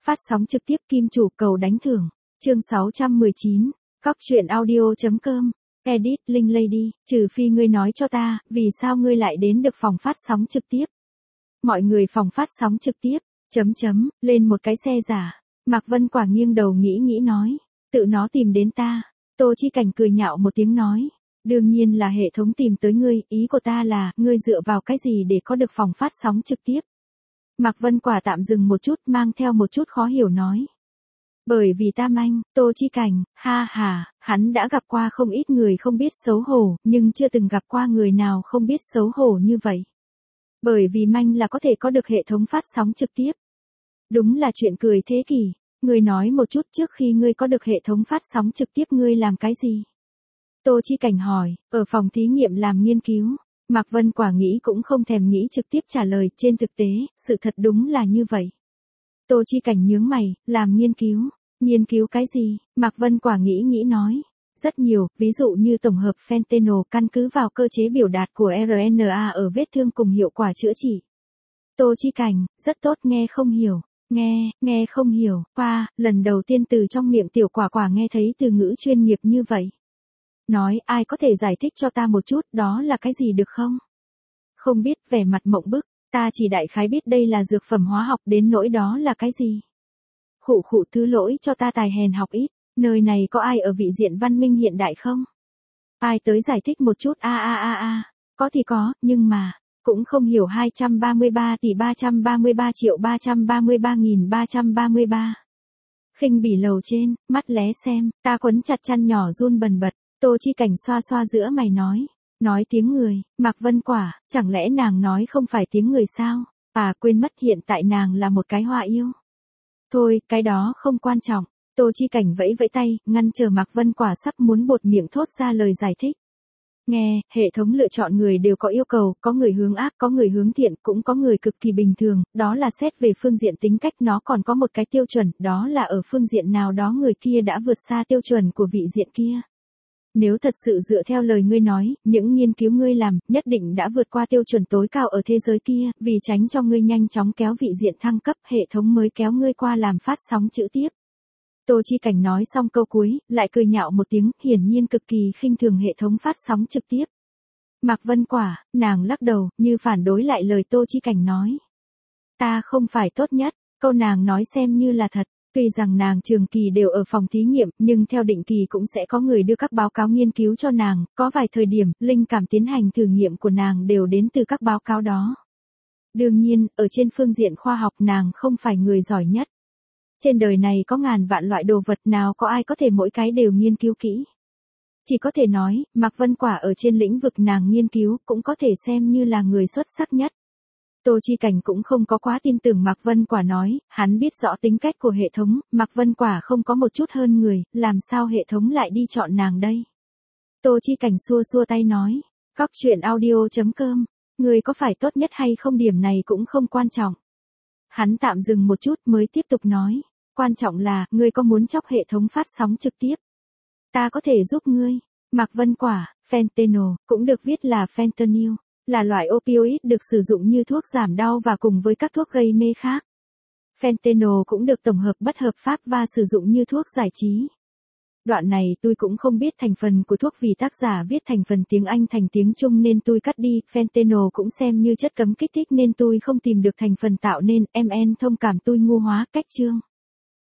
Phát sóng trực tiếp Kim Chủ cầu đánh thưởng. Chương 619. Cóc truyện audio.com. Edit Linh Lady. Trừ phi ngươi nói cho ta, vì sao ngươi lại đến được phòng phát sóng trực tiếp? Mọi người phòng phát sóng trực tiếp. Lên một cái xe giả. Mạc Vân Quả nghiêng đầu nghĩ nói. Tự nó tìm đến ta. Tô Chi Cảnh cười nhạo một tiếng nói. Đương nhiên là hệ thống tìm tới ngươi, ý của ta là, ngươi dựa vào cái gì để có được phòng phát sóng trực tiếp? Mạc Vân Quả tạm dừng một chút, mang theo một chút khó hiểu nói. Bởi vì ta manh, Tô Chi Cảnh, hắn đã gặp qua không ít người không biết xấu hổ, nhưng chưa từng gặp qua người nào không biết xấu hổ như vậy. Bởi vì manh là có thể có được hệ thống phát sóng trực tiếp. Đúng là chuyện cười thế kỷ. Ngươi nói một chút, trước khi ngươi có được hệ thống phát sóng trực tiếp ngươi làm cái gì? Tô Chi Cảnh hỏi. Ở phòng thí nghiệm làm nghiên cứu. Mạc Vân Quả nghĩ cũng không thèm nghĩ trực tiếp trả lời, trên thực tế, sự thật đúng là như vậy. Tô Chi Cảnh nhướng mày, làm nghiên cứu. Nghiên cứu cái gì? Mạc Vân Quả nghĩ nói. Rất nhiều, ví dụ như tổng hợp fentanyl căn cứ vào cơ chế biểu đạt của RNA ở vết thương cùng hiệu quả chữa trị. Tô Chi Cảnh, rất tốt, nghe không hiểu. Nghe không hiểu, lần đầu tiên từ trong miệng Tiểu Quả Quả nghe thấy từ ngữ chuyên nghiệp như vậy. Nói, ai có thể giải thích cho ta một chút, đó là cái gì được không? Không biết, vẻ mặt mộng bức, ta chỉ đại khái biết đây là dược phẩm hóa học, đến nỗi đó là cái gì? Khụ thứ lỗi cho ta tài hèn học ít, nơi này có ai ở vị diện văn minh hiện đại không? Ai tới giải thích một chút, có thì có, nhưng mà, cũng không hiểu 233.333.333.333. Khinh bỉ lầu trên, mắt lé xem, ta quấn chặt chăn nhỏ run bần bật. Tô Chi Cảnh xoa giữa mày nói tiếng người. Mạc Vân Quả, chẳng lẽ nàng nói không phải tiếng người sao? Quên mất hiện tại nàng là một cái hoa yêu. Thôi, cái đó không quan trọng. Tô Chi Cảnh vẫy tay, ngăn chờ Mạc Vân Quả sắp muốn buột miệng thốt ra lời giải thích. Nghe, hệ thống lựa chọn người đều có yêu cầu, có người hướng ác, có người hướng thiện, cũng có người cực kỳ bình thường, đó là xét về phương diện tính cách, nó còn có một cái tiêu chuẩn, đó là ở phương diện nào đó người kia đã vượt xa tiêu chuẩn của vị diện kia. Nếu thật sự dựa theo lời ngươi nói, những nghiên cứu ngươi làm, nhất định đã vượt qua tiêu chuẩn tối cao ở thế giới kia, vì tránh cho ngươi nhanh chóng kéo vị diện thăng cấp, hệ thống mới kéo ngươi qua làm phát sóng trực tiếp. Tô Chi Cảnh nói xong câu cuối, lại cười nhạo một tiếng, hiển nhiên cực kỳ khinh thường hệ thống phát sóng trực tiếp. Mạc Vân Quả, nàng lắc đầu, như phản đối lại lời Tô Chi Cảnh nói. Ta không phải tốt nhất, câu nàng nói xem như là thật. Tuy rằng nàng trường kỳ đều ở phòng thí nghiệm, nhưng theo định kỳ cũng sẽ có người đưa các báo cáo nghiên cứu cho nàng, có vài thời điểm, linh cảm tiến hành thử nghiệm của nàng đều đến từ các báo cáo đó. Đương nhiên, ở trên phương diện khoa học nàng không phải người giỏi nhất. Trên đời này có ngàn vạn loại đồ vật, nào có ai có thể mỗi cái đều nghiên cứu kỹ. Chỉ có thể nói, Mạc Vân Quả ở trên lĩnh vực nàng nghiên cứu cũng có thể xem như là người xuất sắc nhất. Tô Chi Cảnh cũng không có quá tin tưởng Mạc Vân Quả nói, hắn biết rõ tính cách của hệ thống, Mạc Vân Quả không có một chút hơn người, làm sao hệ thống lại đi chọn nàng đây? Tô Chi Cảnh xua tay nói, cóc truyện audio.com, người có phải tốt nhất hay không điểm này cũng không quan trọng. Hắn tạm dừng một chút mới tiếp tục nói, quan trọng là, ngươi có muốn chọc hệ thống phát sóng trực tiếp? Ta có thể giúp ngươi. Mạc Vân Quả, fentanyl, cũng được viết là fentanyl, là loại opioid được sử dụng như thuốc giảm đau và cùng với các thuốc gây mê khác. Fentanyl cũng được tổng hợp bất hợp pháp và sử dụng như thuốc giải trí. Đoạn này tôi cũng không biết thành phần của thuốc vì tác giả viết thành phần tiếng Anh thành tiếng Trung nên tôi cắt đi, fentanyl cũng xem như chất cấm kích thích nên tôi không tìm được thành phần tạo nên, MN thông cảm tôi ngu hóa, cách chương.